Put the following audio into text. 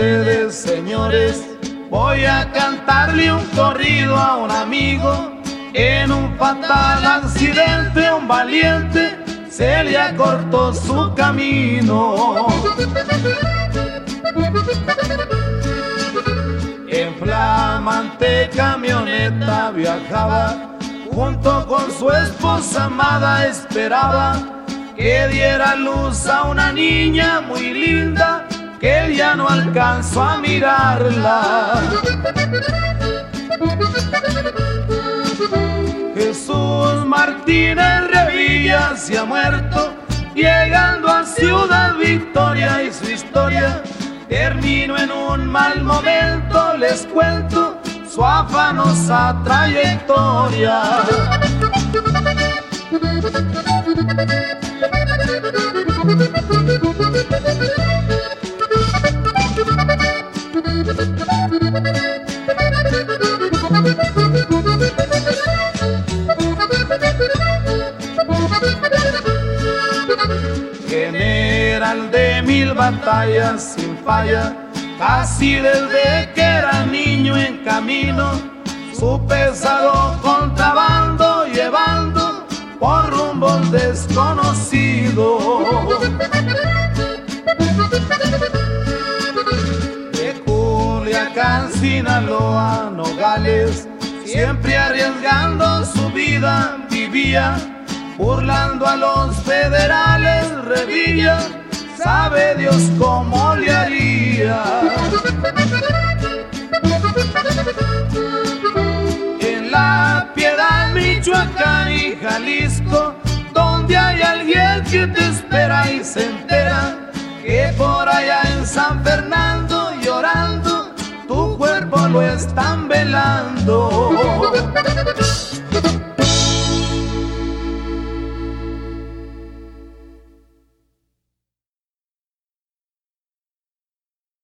ustedes, señores, voy a cantarle un corrido a un amigo. En un fatal accidente un valiente se le acortó su camino. En flamante camioneta viajaba, junto con su esposa amada esperaba que diera luz a una niña muy linda, que él ya no alcanzó a mirarla. Jesús Martínez Revilla se ha muerto, llegando a Ciudad Victoria, y su historia terminó en un mal momento. Les cuento su afanosa trayectoria. General de 1000 batallas sin falla, casi desde que era niño en camino, su pesado contrabando llevando por rumbos desconocidos. De Culiacán, Sinaloa, Nogales, siempre arriesgando su vida vivía, burlando a los federales. Revilla, sabe Dios cómo le haría. En La Piedad, Michoacán y Jalisco, donde hay alguien que te espera y se entera que por allá en San Fernando llorando tu cuerpo lo están velando.